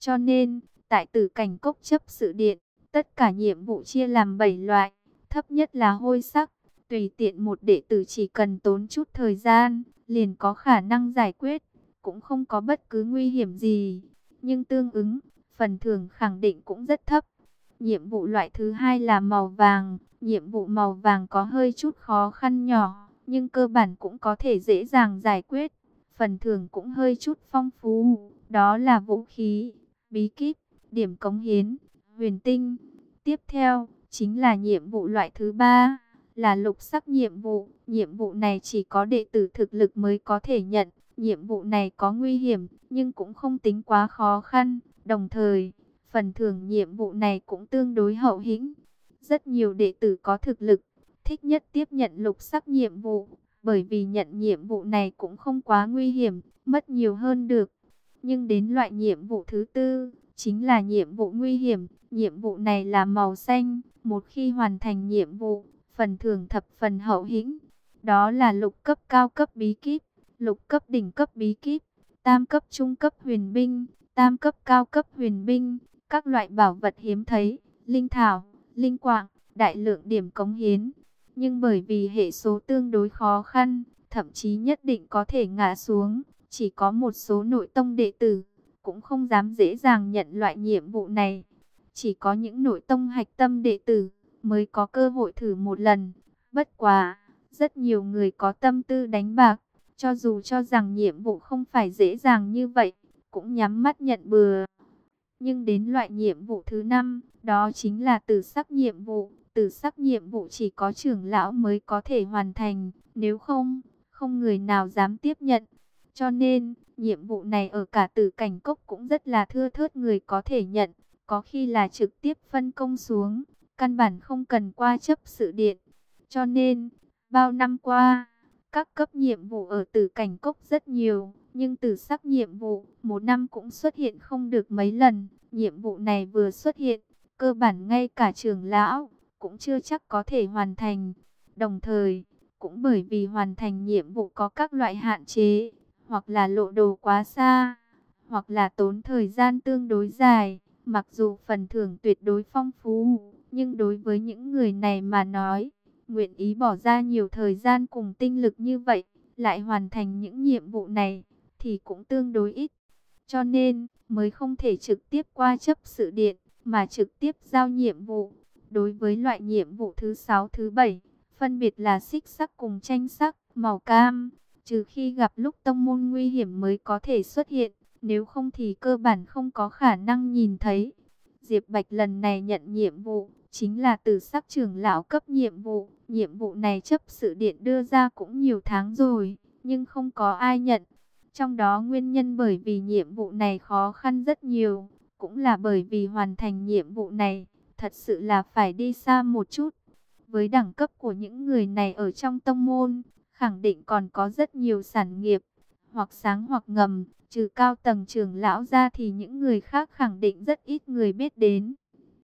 Cho nên, tại Tử Cảnh Cốc chấp sự điện, tất cả nhiệm vụ chia làm 7 loại, thấp nhất là hôi sắc, tùy tiện một đệ tử chỉ cần tốn chút thời gian, liền có khả năng giải quyết, cũng không có bất cứ nguy hiểm gì, nhưng tương ứng, phần thưởng khẳng định cũng rất thấp. Nhiệm vụ loại thứ hai là màu vàng, nhiệm vụ màu vàng có hơi chút khó khăn nhỏ, nhưng cơ bản cũng có thể dễ dàng giải quyết, phần thưởng cũng hơi chút phong phú, đó là vũ khí, bí kíp, điểm cống hiến, huyền tinh. Tiếp theo, chính là nhiệm vụ loại thứ ba, là lục sắc nhiệm vụ. Nhiệm vụ này chỉ có đệ tử thực lực mới có thể nhận. Nhiệm vụ này có nguy hiểm, nhưng cũng không tính quá khó khăn. Đồng thời, phần thưởng nhiệm vụ này cũng tương đối hậu hĩnh. Rất nhiều đệ tử có thực lực, thích nhất tiếp nhận lục sắc nhiệm vụ, bởi vì nhận nhiệm vụ này cũng không quá nguy hiểm, mất nhiều hơn được. Nhưng đến loại nhiệm vụ thứ tư, chính là nhiệm vụ nguy hiểm. Nhiệm vụ này là màu xanh, một khi hoàn thành nhiệm vụ, phần thưởng thập phần hậu hĩnh. Đó là lục cấp cao cấp bí kíp, lục cấp đỉnh cấp bí kíp, tam cấp trung cấp huyền binh, tam cấp cao cấp huyền binh, các loại bảo vật hiếm thấy, linh thảo, linh quạng, đại lượng điểm cống hiến. Nhưng bởi vì hệ số tương đối khó khăn, thậm chí nhất định có thể ngã xuống, chỉ có một số nội tông đệ tử cũng không dám dễ dàng nhận loại nhiệm vụ này. Chỉ có những nội tông hạch tâm đệ tử mới có cơ hội thử một lần. Bất quá, rất nhiều người có tâm tư đánh bạc, cho dù cho rằng nhiệm vụ không phải dễ dàng như vậy, cũng nhắm mắt nhận bừa. Nhưng đến loại nhiệm vụ thứ 5, đó chính là tử sắc nhiệm vụ. Tử sắc nhiệm vụ chỉ có trưởng lão mới có thể hoàn thành, nếu không, không người nào dám tiếp nhận. Cho nên, nhiệm vụ này ở cả Tử Cảnh Cốc cũng rất là thưa thớt người có thể nhận, có khi là trực tiếp phân công xuống, căn bản không cần qua chấp sự điện. Cho nên, bao năm qua, các cấp nhiệm vụ ở Tử Cảnh Cốc rất nhiều, nhưng tử sắc nhiệm vụ một năm cũng xuất hiện không được mấy lần. Nhiệm vụ này vừa xuất hiện, cơ bản ngay cả trưởng lão cũng chưa chắc có thể hoàn thành. Đồng thời, cũng bởi vì hoàn thành nhiệm vụ có các loại hạn chế, hoặc là lộ đồ quá xa, hoặc là tốn thời gian tương đối dài. Mặc dù phần thưởng tuyệt đối phong phú, nhưng đối với những người này mà nói, nguyện ý bỏ ra nhiều thời gian cùng tinh lực như vậy, lại hoàn thành những nhiệm vụ này, thì cũng tương đối ít. Cho nên, mới không thể trực tiếp qua chấp sự điện, mà trực tiếp giao nhiệm vụ. Đối với loại nhiệm vụ thứ 6, thứ 7, phân biệt là xích sắc cùng tranh sắc, màu cam, trừ khi gặp lúc tông môn nguy hiểm mới có thể xuất hiện, nếu không thì cơ bản không có khả năng nhìn thấy. Diệp Bạch lần này nhận nhiệm vụ, chính là tử sắc trưởng lão cấp nhiệm vụ. Nhiệm vụ này chấp sự điện đưa ra cũng nhiều tháng rồi, nhưng không có ai nhận. Trong đó nguyên nhân bởi vì nhiệm vụ này khó khăn rất nhiều, cũng là bởi vì hoàn thành nhiệm vụ này, thật sự là phải đi xa một chút. Với đẳng cấp của những người này ở trong tông môn, khẳng định còn có rất nhiều sản nghiệp, hoặc sáng hoặc ngầm, trừ cao tầng trưởng lão ra thì những người khác khẳng định rất ít người biết đến.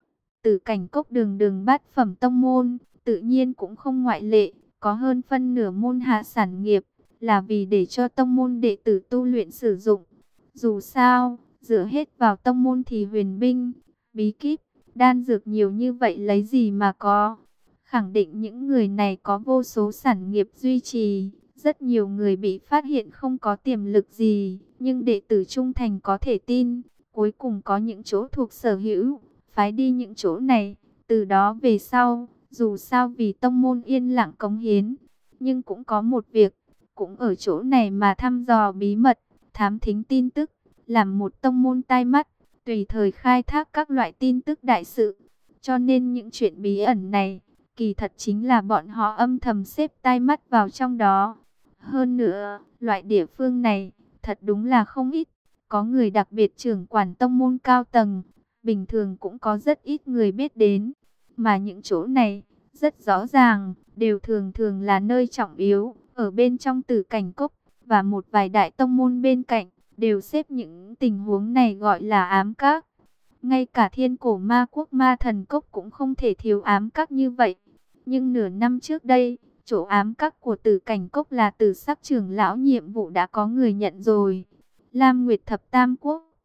Tử Cảnh Cốc đường đường bát phẩm tông môn, tự nhiên cũng không ngoại lệ, có hơn phân nửa môn hạ sản nghiệp, là vì để cho tông môn đệ tử tu luyện sử dụng. Dù sao, dựa hết vào tông môn thì huyền binh, bí kíp, đan dược nhiều như vậy lấy gì mà có. Khẳng định những người này có vô số sản nghiệp duy trì, rất nhiều người bị phát hiện không có tiềm lực gì, nhưng đệ tử trung thành có thể tin, cuối cùng có những chỗ thuộc sở hữu, phái đi những chỗ này, từ đó về sau, dù sao vì tông môn yên lặng cống hiến, nhưng cũng có một việc, cũng ở chỗ này mà thăm dò bí mật, thám thính tin tức, làm một tông môn tai mắt, tùy thời khai thác các loại tin tức đại sự. Cho nên những chuyện bí ẩn này, kỳ thật chính là bọn họ âm thầm xếp tai mắt vào trong đó. Hơn nữa, loại địa phương này, thật đúng là không ít, có người đặc biệt trưởng quản tông môn cao tầng, bình thường cũng có rất ít người biết đến. Mà những chỗ này, rất rõ ràng, đều thường thường là nơi trọng yếu, ở bên trong Tử Cảnh Cốc, và một vài đại tông môn bên cạnh, đều xếp những tình huống này gọi là ám các. Ngay cả Thiên Cổ Ma Quốc Ma Thần Cốc cũng không thể thiếu ám các như vậy. Nhưng nửa năm trước đây, chỗ ám các của Tử Cảnh Cốc là Tử sắc trưởng lão nhiệm vụ đã có người nhận rồi. Lam Nguyệt Thập Tam Quốc,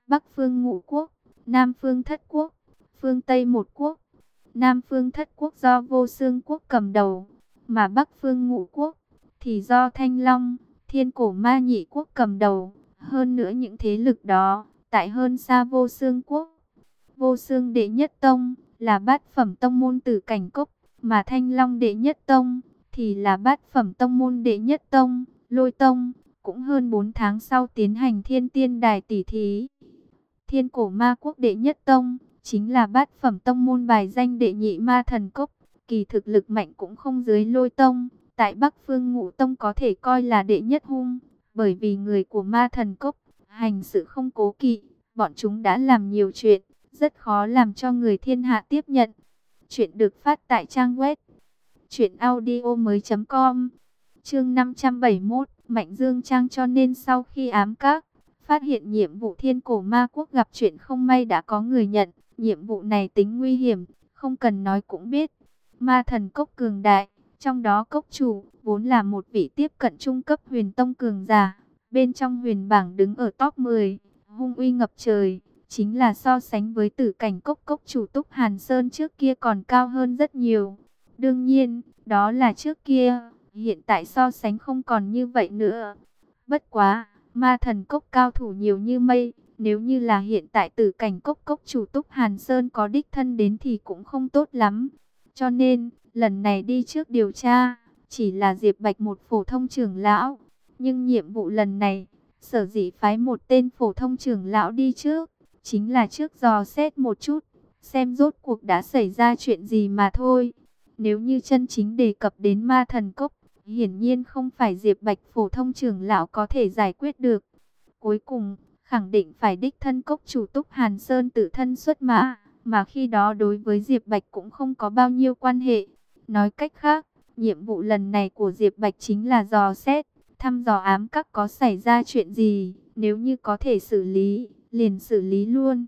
Bắc phương Ngũ Quốc, Nam phương Thất Quốc, phương Tây một quốc. Nam phương Thất Quốc do Vô Xương Quốc cầm đầu, mà Bắc phương Ngũ Quốc thì do Thanh Long, Thiên Cổ Ma Nhị Quốc cầm đầu. Hơn nữa những thế lực đó, tại hơn xa Vô Xương Quốc. Vô Xương Đệ Nhất Tông là bát phẩm tông môn Tử Cảnh Cốc, mà Thanh Long Đệ Nhất Tông thì là bát phẩm tông môn Đệ Nhất Tông, Lôi Tông. Cũng hơn 4 tháng sau tiến hành Thiên Tiên Đài tỷ thí. Thiên Cổ Ma Quốc Đệ Nhất Tông chính là bát phẩm tông môn bài danh đệ nhị Ma Thần Cốc, kỳ thực lực mạnh cũng không dưới Lôi Tông. Tại Bắc Phương Ngũ Tông có thể coi là đệ nhất hung, bởi vì người của Ma Thần Cốc hành sự không cố kỵ, bọn chúng đã làm nhiều chuyện, rất khó làm cho người thiên hạ tiếp nhận. Chuyện được phát tại trang web truyệnaudiomoi.com. Chương 571, Mạnh Dương Trang. Cho nên sau khi ám các phát hiện nhiệm vụ Thiên Cổ Ma Quốc gặp chuyện không may, đã có người nhận. Nhiệm vụ này tính nguy hiểm, không cần nói cũng biết. Ma Thần Cốc cường đại, trong đó cốc chủ vốn là một vị tiếp cận trung cấp huyền tông cường giả, bên trong huyền bảng đứng ở top 10, hung uy ngập trời, chính là so sánh với Tử Cảnh Cốc cốc chủ Túc Hàn Sơn trước kia còn cao hơn rất nhiều. Đương nhiên, đó là trước kia, hiện tại so sánh không còn như vậy nữa. Bất quá, Ma Thần Cốc cao thủ nhiều như mây, nếu như là hiện tại Tử Cảnh Cốc cốc chủ Túc Hàn Sơn có đích thân đến thì cũng không tốt lắm. Cho nên, lần này đi trước điều tra, chỉ là Diệp Bạch một phổ thông trưởng lão. Nhưng nhiệm vụ lần này, sở dĩ phái một tên phổ thông trưởng lão đi trước, chính là trước dò xét một chút, xem rốt cuộc đã xảy ra chuyện gì mà thôi. Nếu như chân chính đề cập đến Ma Thần Cốc, hiển nhiên không phải Diệp Bạch phổ thông trưởng lão có thể giải quyết được. Cuối cùng, khẳng định phải đích thân cốc chủ Túc Hàn Sơn tự thân xuất mã, mà khi đó đối với Diệp Bạch cũng không có bao nhiêu quan hệ. Nói cách khác, nhiệm vụ lần này của Diệp Bạch chính là dò xét, thăm dò ám các có xảy ra chuyện gì, nếu như có thể xử lý, liền xử lý luôn.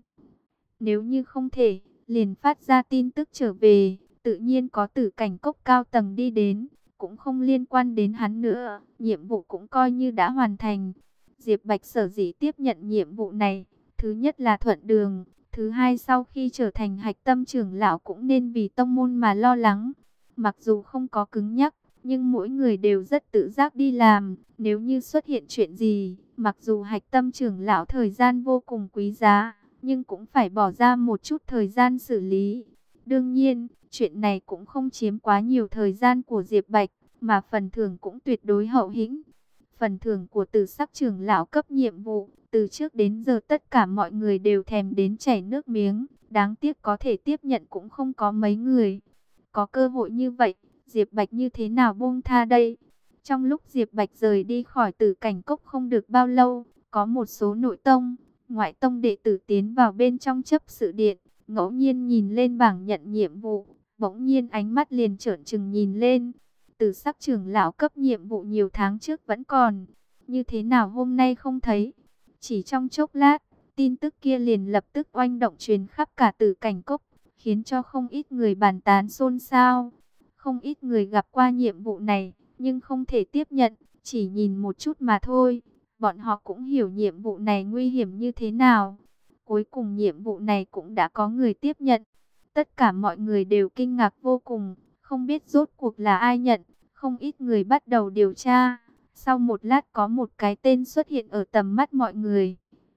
Nếu như không thể, liền phát ra tin tức trở về, tự nhiên có Tử Cảnh Cốc cao tầng đi đến, cũng không liên quan đến hắn nữa, nhiệm vụ cũng coi như đã hoàn thành. Diệp Bạch sở dĩ tiếp nhận nhiệm vụ này, thứ nhất là thuận đường, thứ hai sau khi trở thành hạch tâm trưởng lão cũng nên vì tông môn mà lo lắng. Mặc dù không có cứng nhắc, nhưng mỗi người đều rất tự giác đi làm, nếu như xuất hiện chuyện gì, mặc dù hạch tâm trưởng lão thời gian vô cùng quý giá, nhưng cũng phải bỏ ra một chút thời gian xử lý. Đương nhiên, chuyện này cũng không chiếm quá nhiều thời gian của Diệp Bạch, mà phần thưởng cũng tuyệt đối hậu hĩnh. Phần thưởng của Tử Sắc trưởng lão cấp nhiệm vụ, từ trước đến giờ tất cả mọi người đều thèm đến chảy nước miếng, đáng tiếc có thể tiếp nhận cũng không có mấy người. Có cơ hội như vậy, Diệp Bạch như thế nào buông tha đây? Trong lúc Diệp Bạch rời đi khỏi Tử Cảnh Cốc không được bao lâu, có một số nội tông, ngoại tông đệ tử tiến vào bên trong chấp sự điện, ngẫu nhiên nhìn lên bảng nhận nhiệm vụ, bỗng nhiên ánh mắt liền trợn trừng nhìn lên. Tử Sắc trưởng lão cấp nhiệm vụ nhiều tháng trước vẫn còn, như thế nào hôm nay không thấy? Chỉ trong chốc lát, tin tức kia liền lập tức oanh động truyền khắp cả Tử Cảnh Cốc, khiến cho không ít người bàn tán xôn xao. Không ít người gặp qua nhiệm vụ này, nhưng không thể tiếp nhận, chỉ nhìn một chút mà thôi. Bọn họ cũng hiểu nhiệm vụ này nguy hiểm như thế nào. Cuối cùng nhiệm vụ này cũng đã có người tiếp nhận. Tất cả mọi người đều kinh ngạc vô cùng, không biết rốt cuộc là ai nhận. Không ít người bắt đầu điều tra. Sau một lát có một cái tên xuất hiện ở tầm mắt mọi người.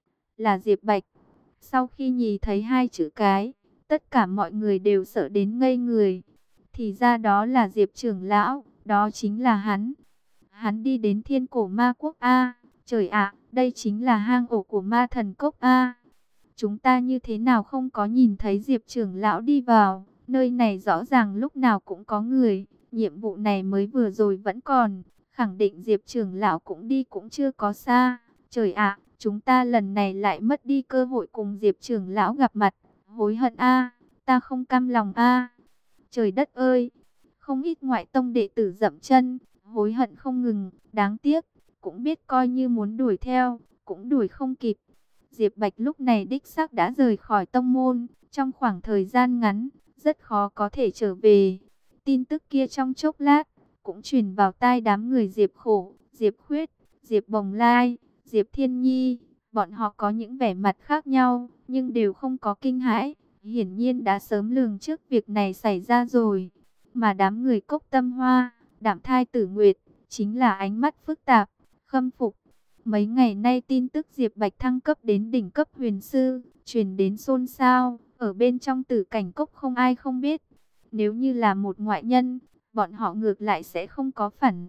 Là Diệp Bạch. Sau khi nhìn thấy hai chữ cái, tất cả mọi người đều sợ đến ngây người. Thì ra đó là Diệp trưởng lão, đó chính là hắn. Hắn đi đến Thiên Cổ Ma Quốc A. Trời ạ, đây chính là hang ổ của Ma Thần Cốc A. Chúng ta như thế nào không có nhìn thấy Diệp trưởng lão đi vào? Nơi này rõ ràng lúc nào cũng có người. Nhiệm vụ này mới vừa rồi vẫn còn. Khẳng định Diệp trưởng lão cũng đi cũng chưa có xa. Trời ạ, chúng ta lần này lại mất đi cơ hội cùng Diệp trưởng lão gặp mặt. Hối hận A, ta không cam lòng A. Trời đất ơi, không ít ngoại tông đệ tử dậm chân, hối hận không ngừng, đáng tiếc, cũng biết coi như muốn đuổi theo, cũng đuổi không kịp. Diệp Bạch lúc này đích xác đã rời khỏi tông môn, trong khoảng thời gian ngắn, rất khó có thể trở về. Tin tức kia trong chốc lát, cũng truyền vào tai đám người Diệp Khổ, Diệp Khuyết, Diệp Bồng Lai, Diệp Thiên Nhi, Bọn họ có những vẻ mặt khác nhau, nhưng đều không có kinh hãi. Hiển nhiên đã sớm lường trước việc này xảy ra rồi. Mà đám người Cốc Tâm Hoa, Đạm Thai Tử Nguyệt, chính là ánh mắt phức tạp, khâm phục. Mấy ngày nay tin tức Diệp Bạch thăng cấp đến đỉnh cấp huyền sư, truyền đến xôn xao, ở bên trong Tử Cảnh Cốc không ai không biết. Nếu như là một ngoại nhân, bọn họ ngược lại sẽ không có phản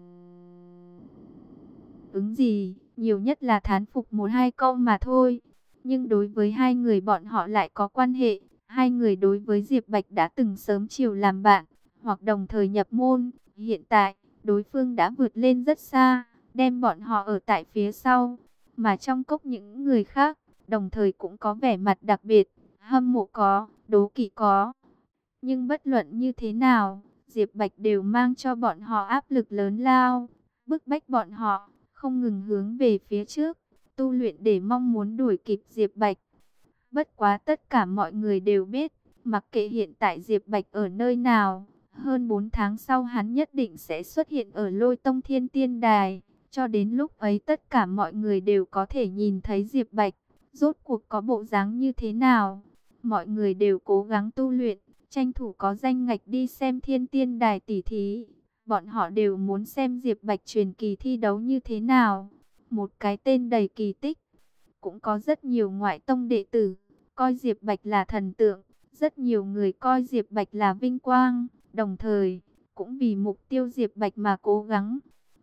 ứng gì, nhiều nhất là thán phục một hai câu mà thôi. Nhưng đối với hai người bọn họ lại có quan hệ, hai người đối với Diệp Bạch đã từng sớm chiều làm bạn, hoặc đồng thời nhập môn. Hiện tại, đối phương đã vượt lên rất xa, đem bọn họ ở tại phía sau. Mà trong cốc những người khác, đồng thời cũng có vẻ mặt đặc biệt, hâm mộ có, đố kỵ có. Nhưng bất luận như thế nào, Diệp Bạch đều mang cho bọn họ áp lực lớn lao, bức bách bọn họ không ngừng hướng về phía trước, tu luyện để mong muốn đuổi kịp Diệp Bạch. Bất quá tất cả mọi người đều biết, mặc kệ hiện tại Diệp Bạch ở nơi nào, hơn 4 tháng sau hắn nhất định sẽ xuất hiện ở Lôi Tông Thiên Tiên Đài. Cho đến lúc ấy tất cả mọi người đều có thể nhìn thấy Diệp Bạch, rốt cuộc có bộ dáng như thế nào. Mọi người đều cố gắng tu luyện, tranh thủ có danh ngạch đi xem Thiên Tiên Đài tỷ thí. Bọn họ đều muốn xem Diệp Bạch truyền kỳ thi đấu như thế nào. Một cái tên đầy kỳ tích. Cũng có rất nhiều ngoại tông đệ tử coi Diệp Bạch là thần tượng. Rất nhiều người coi Diệp Bạch là vinh quang. Đồng thời, cũng vì mục tiêu Diệp Bạch mà cố gắng.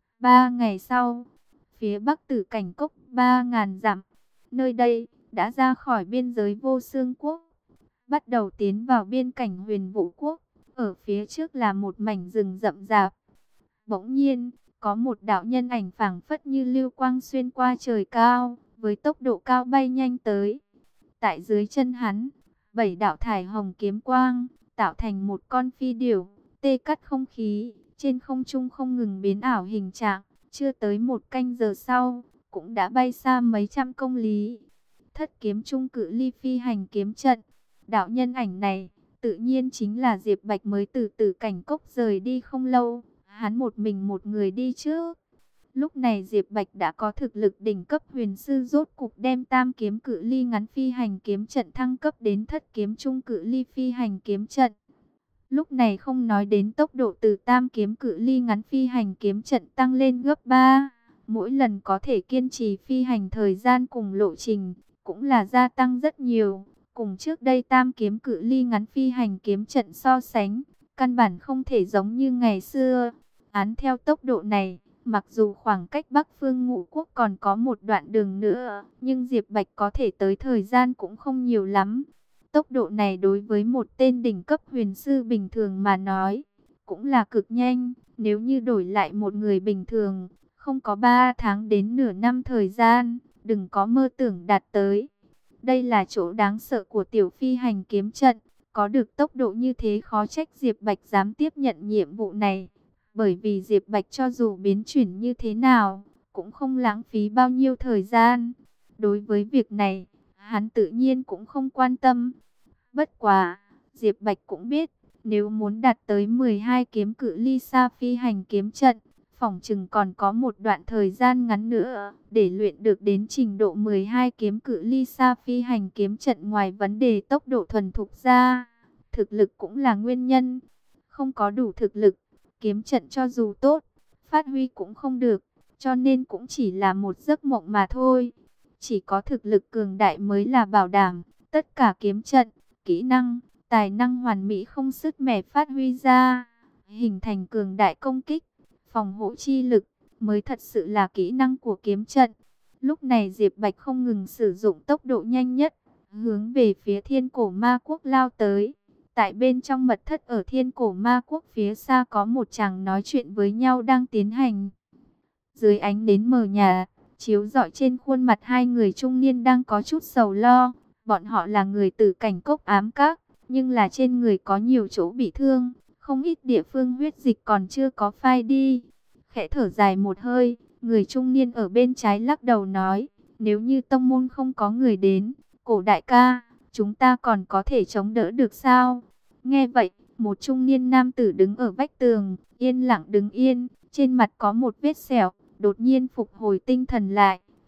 3 ngày sau, phía bắc Tử Cảnh Cốc 3.000 dặm. Nơi đây, đã ra khỏi biên giới Vô Xương Quốc. Bắt đầu tiến vào biên cảnh Huyền Vũ Quốc. Ở phía trước là một mảnh rừng rậm rạp. Bỗng nhiên, có một đạo nhân ảnh phảng phất như lưu quang xuyên qua trời cao, với tốc độ cao bay nhanh tới. Tại dưới chân hắn, 7 đạo thải hồng kiếm quang, tạo thành một con phi điểu, tê cắt không khí, trên không trung không ngừng biến ảo hình trạng. Chưa tới một canh giờ sau, cũng đã bay xa mấy trăm công lý. Thất kiếm trung cự ly phi hành kiếm trận. Đạo nhân ảnh này, tự nhiên chính là Diệp Bạch mới từ Tử Cảnh Cốc rời đi không lâu. Hắn một mình một người đi trước. Lúc này Diệp Bạch đã có thực lực đỉnh cấp huyền sư, rốt cục đem tam kiếm cự ly ngắn phi hành kiếm trận thăng cấp đến thất kiếm trung cự ly phi hành kiếm trận. Lúc này không nói đến tốc độ, từ tam kiếm cự ly ngắn phi hành kiếm trận tăng lên gấp 3. Mỗi lần có thể kiên trì phi hành thời gian cùng lộ trình, cũng là gia tăng rất nhiều. Cùng trước đây tam kiếm cự ly ngắn phi hành kiếm trận so sánh, căn bản không thể giống như ngày xưa. Án theo tốc độ này, mặc dù khoảng cách Bắc Phương Ngũ Quốc còn có một đoạn đường nữa, nhưng Diệp Bạch có thể tới thời gian cũng không nhiều lắm. Tốc độ này đối với một tên đỉnh cấp huyền sư bình thường mà nói, cũng là cực nhanh. Nếu như đổi lại một người bình thường, không có 3 tháng đến nửa năm thời gian, đừng có mơ tưởng đạt tới. Đây là chỗ đáng sợ của tiểu phi hành kiếm trận. Có được tốc độ như thế khó trách Diệp Bạch dám tiếp nhận nhiệm vụ này. Bởi vì Diệp Bạch cho dù biến chuyển như thế nào, cũng không lãng phí bao nhiêu thời gian. Đối với việc này, hắn tự nhiên cũng không quan tâm. Bất quá, Diệp Bạch cũng biết, nếu muốn đạt tới 12 kiếm cự ly xa phi hành kiếm trận, phỏng chừng còn có một đoạn thời gian ngắn nữa để luyện được đến trình độ 12 kiếm cự ly xa phi hành kiếm trận. Ngoài vấn đề tốc độ thuần thục ra, thực lực cũng là nguyên nhân. Không có đủ thực lực, kiếm trận cho dù tốt, phát huy cũng không được, cho nên cũng chỉ là một giấc mộng mà thôi. Chỉ có thực lực cường đại mới là bảo đảm tất cả kiếm trận, kỹ năng, tài năng hoàn mỹ không sứt mẻ phát huy ra, hình thành cường đại công kích, phòng hộ chi lực, mới thật sự là kỹ năng của kiếm trận. Lúc này Diệp Bạch không ngừng sử dụng tốc độ nhanh nhất, hướng về phía Thiên Cổ Ma Quốc lao tới. Tại bên trong mật thất ở Thiên Cổ Ma Quốc phía xa có một chàng nói chuyện với nhau đang tiến hành. Dưới ánh nến mờ nhà, chiếu rọi trên khuôn mặt hai người trung niên đang có chút sầu lo. Bọn họ là người Tử Cảnh Cốc ám các, nhưng là trên người có nhiều chỗ bị thương, không ít địa phương huyết dịch còn chưa có phai đi. Khẽ thở dài một hơi, người trung niên ở bên trái lắc đầu nói, nếu như tông môn không có người đến, Cổ đại ca, chúng ta còn có thể chống đỡ được sao? Nghe vậy, một trung niên nam tử đứng ở vách tường, yên lặng đứng yên, trên mặt có một vết sẹo, đột nhiên phục hồi tinh thần lại,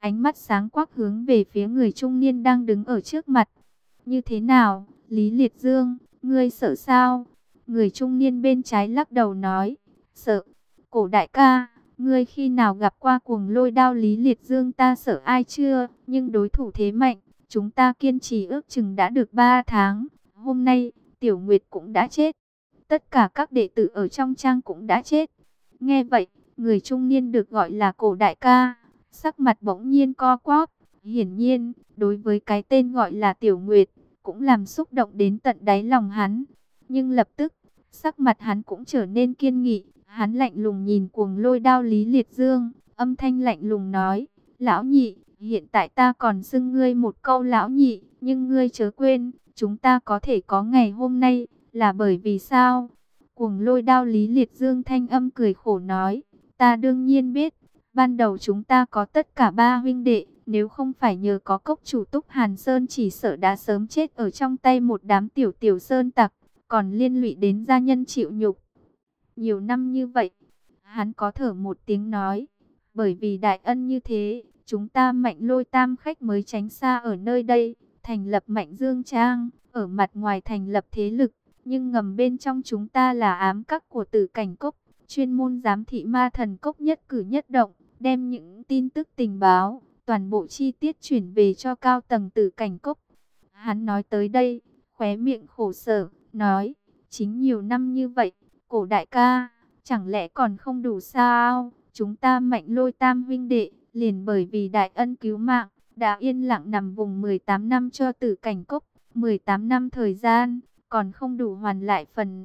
ánh mắt sáng quắc hướng về phía người trung niên đang đứng ở trước mặt. Như thế nào, Lý Liệt Dương, ngươi sợ sao? Người trung niên bên trái lắc đầu nói, sợ. Cổ đại ca, ngươi khi nào gặp qua cuồng lôi đao Lý Liệt Dương ta sợ ai chưa? Nhưng đối thủ thế mạnh, chúng ta kiên trì ước chừng đã được 3 tháng. Hôm nay, Tiểu Nguyệt cũng đã chết. Tất cả các đệ tử ở trong trang cũng đã chết. Nghe vậy, người trung niên được gọi là cổ đại ca, sắc mặt bỗng nhiên co quắp. Hiển nhiên, đối với cái tên gọi là Tiểu Nguyệt, cũng làm xúc động đến tận đáy lòng hắn. Nhưng lập tức, sắc mặt hắn cũng trở nên kiên nghị. Hắn lạnh lùng nhìn cuồng lôi đao Lý Liệt Dương, âm thanh lạnh lùng nói, lão nhị, hiện tại ta còn xưng ngươi một câu lão nhị, nhưng ngươi chớ quên, chúng ta có thể có ngày hôm nay, là bởi vì sao? Cuồng lôi đao Lý Liệt Dương thanh âm cười khổ nói, ta đương nhiên biết, ban đầu chúng ta có tất cả 3 huynh đệ, nếu không phải nhờ có cốc chủ Túc Hàn Sơn chỉ sợ đã sớm chết ở trong tay một đám tiểu tiểu sơn tặc, còn liên lụy đến gia nhân chịu nhục. Nhiều năm như vậy, hắn có thở một tiếng nói, bởi vì đại ân như thế, chúng ta Mạnh Lôi Tam khách mới tránh xa ở nơi đây, thành lập Mạnh Dương Trang, ở mặt ngoài thành lập thế lực, nhưng ngầm bên trong chúng ta là ám các của Tử Cảnh Cốc, chuyên môn giám thị ma thần cốc nhất cử nhất động, đem những tin tức tình báo, toàn bộ chi tiết chuyển về cho cao tầng Tử Cảnh Cốc. Hắn nói tới đây, khóe miệng khổ sở, nói, chính nhiều năm như vậy, cổ đại ca, chẳng lẽ còn không đủ sao? Chúng ta Mạnh Lôi Tam huynh đệ, liền bởi vì đại ân cứu mạng, đã yên lặng nằm vùng 18 năm cho Tử Cảnh Cốc, 18 năm thời gian, còn không đủ hoàn lại phần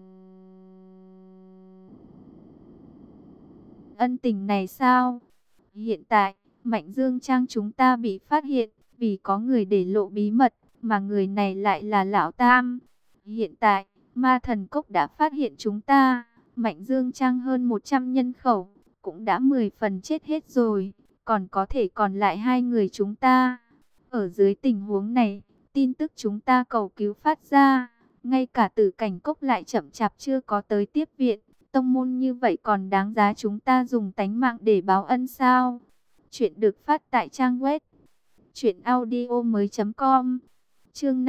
ân tình này sao? Hiện tại, Mạnh Dương Trang chúng ta bị phát hiện, vì có người để lộ bí mật, mà người này lại là Lão Tam. Hiện tại, ma thần cốc đã phát hiện chúng ta, Mạnh Dương Trang hơn 100 nhân khẩu, cũng đã 10 phần chết hết rồi, còn có thể còn lại 2 người chúng ta. Ở dưới tình huống này, tin tức chúng ta cầu cứu phát ra, ngay cả Tử Cảnh Cốc lại chậm chạp chưa có tới tiếp viện, tông môn như vậy còn đáng giá chúng ta dùng tánh mạng để báo ân sao? Chuyện được phát tại trang web truyệnaudiomoi.com. Chương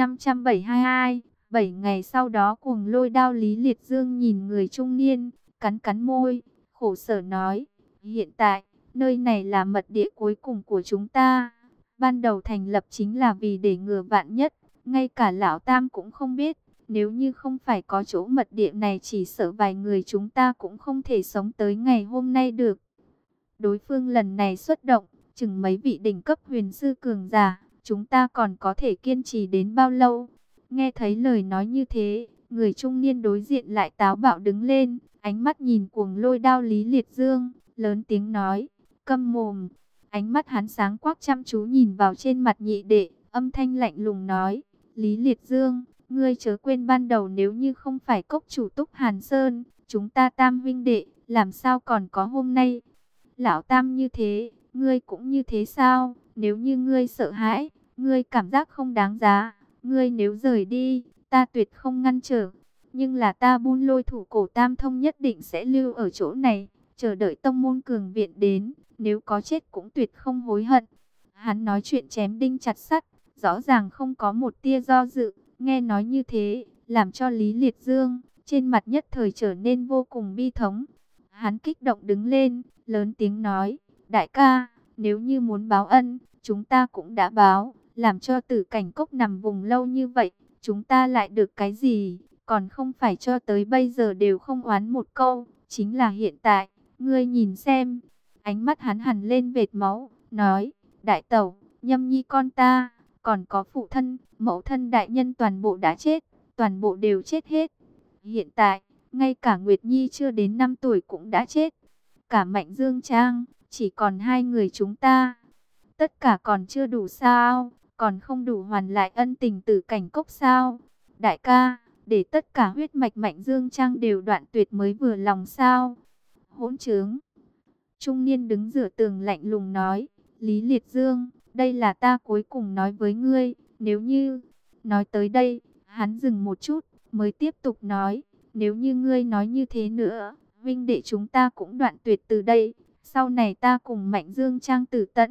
572. 7 ngày sau đó, cuồng lôi đao Lý Liệt Dương nhìn người trung niên, cắn cắn môi, khổ sở nói, hiện tại, nơi này là mật địa cuối cùng của chúng ta. Ban đầu thành lập chính là vì để ngừa vạn nhất, ngay cả Lão Tam cũng không biết. Nếu như không phải có chỗ mật địa này, chỉ sợ vài người chúng ta cũng không thể sống tới ngày hôm nay được. Đối phương lần này xuất động, chừng mấy vị đỉnh cấp huyền sư cường giả, chúng ta còn có thể kiên trì đến bao lâu? Nghe thấy lời nói như thế, người trung niên đối diện lại táo bạo đứng lên, ánh mắt nhìn cuồng lôi đao Lý Liệt Dương, lớn tiếng nói, câm mồm. Ánh mắt hắn sáng quắc chăm chú nhìn vào trên mặt nhị đệ, âm thanh lạnh lùng nói, Lý Liệt Dương, ngươi chớ quên ban đầu nếu như không phải cốc chủ Túc Hàn Sơn, chúng ta Tam huynh đệ, làm sao còn có hôm nay? Lão Tam như thế, ngươi cũng như thế sao? Nếu như ngươi sợ hãi, ngươi cảm giác không đáng giá, ngươi nếu rời đi, ta tuyệt không ngăn trở. Nhưng là ta Buôn Lôi thủ cổ Tam Thông nhất định sẽ lưu ở chỗ này, chờ đợi tông môn cường viện đến, nếu có chết cũng tuyệt không hối hận. Hắn nói chuyện chém đinh chặt sắt, rõ ràng không có một tia do dự. Nghe nói như thế, làm cho Lý Liệt Dương trên mặt nhất thời trở nên vô cùng bi thống. Hắn kích động đứng lên, lớn tiếng nói, đại ca, nếu như muốn báo ân, chúng ta cũng đã báo, làm cho Tử Cảnh Cốc nằm vùng lâu như vậy, chúng ta lại được cái gì, còn không phải cho tới bây giờ đều không oán một câu, chính là hiện tại, ngươi nhìn xem. Ánh mắt hắn hằn lên vệt máu, nói, đại tẩu, Nhâm Nhi con ta, còn có phụ thân, mẫu thân đại nhân toàn bộ đã chết, toàn bộ đều chết hết. Hiện tại, ngay cả Nguyệt Nhi chưa đến 5 tuổi cũng đã chết. Cả Mạnh Dương Trang, chỉ còn 2 người chúng ta. Tất cả còn chưa đủ sao? Còn không đủ hoàn lại ân tình Tử Cảnh Cốc sao? Đại ca, để tất cả huyết mạch Mạnh Dương Trang đều đoạn tuyệt mới vừa lòng sao? Hỗn trướng! Trung niên đứng giữa tường lạnh lùng nói, Lý Liệt Dương, đây là ta cuối cùng nói với ngươi, nếu như... Nói tới đây, hắn dừng một chút, mới tiếp tục nói, nếu như ngươi nói như thế nữa, huynh đệ chúng ta cũng đoạn tuyệt từ đây, sau này ta cùng Mạnh Dương Trang tử tẫn,